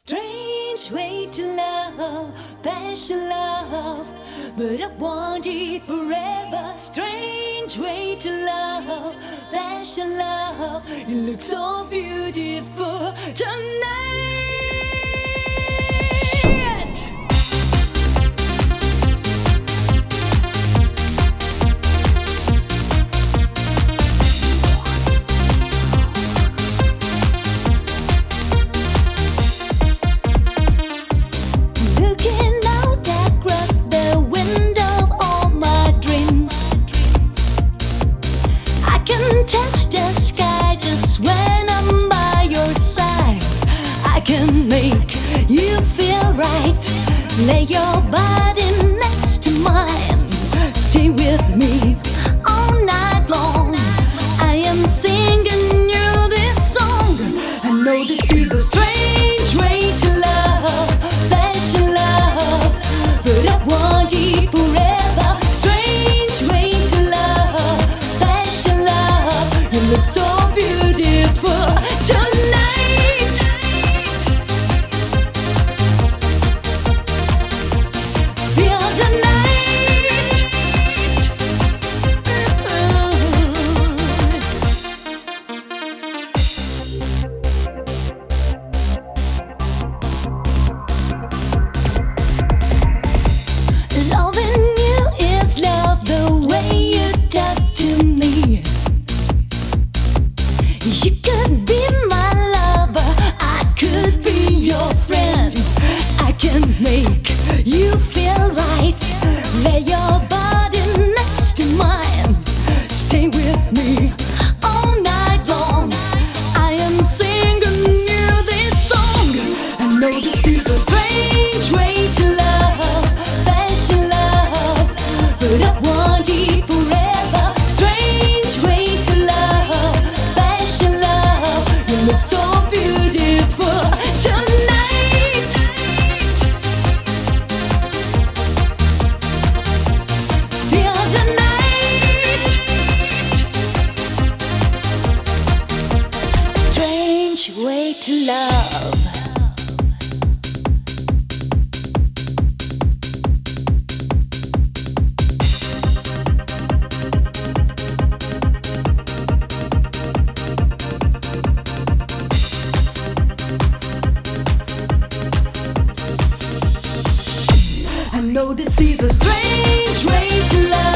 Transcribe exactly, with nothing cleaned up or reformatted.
Strange way to love, passion love, but I want it forever. Strange way to love, passion love, you look so beautiful tonight. Touch the sky just when I'm by your side. I can make you feel right. Lay your body next to mine. Stay with me all night long. I am singing you this song. I know this is a strange way to love, passion love, but I want it forever. Strange way to love, passion love, you look so beautiful tonight. Feel the night. Loving you is love, the way you talk to me. You could be my lover, I could be your friend. I can make you feel right. Lay your body next to mine. Stay with me all night long. I am singing you this song. I know this is a strange way to love, passion love, but I want it forever. Strange way to love, passion love, you look so beautiful tonight. Feel the night. Strange way to love. I know this is a strange way to love.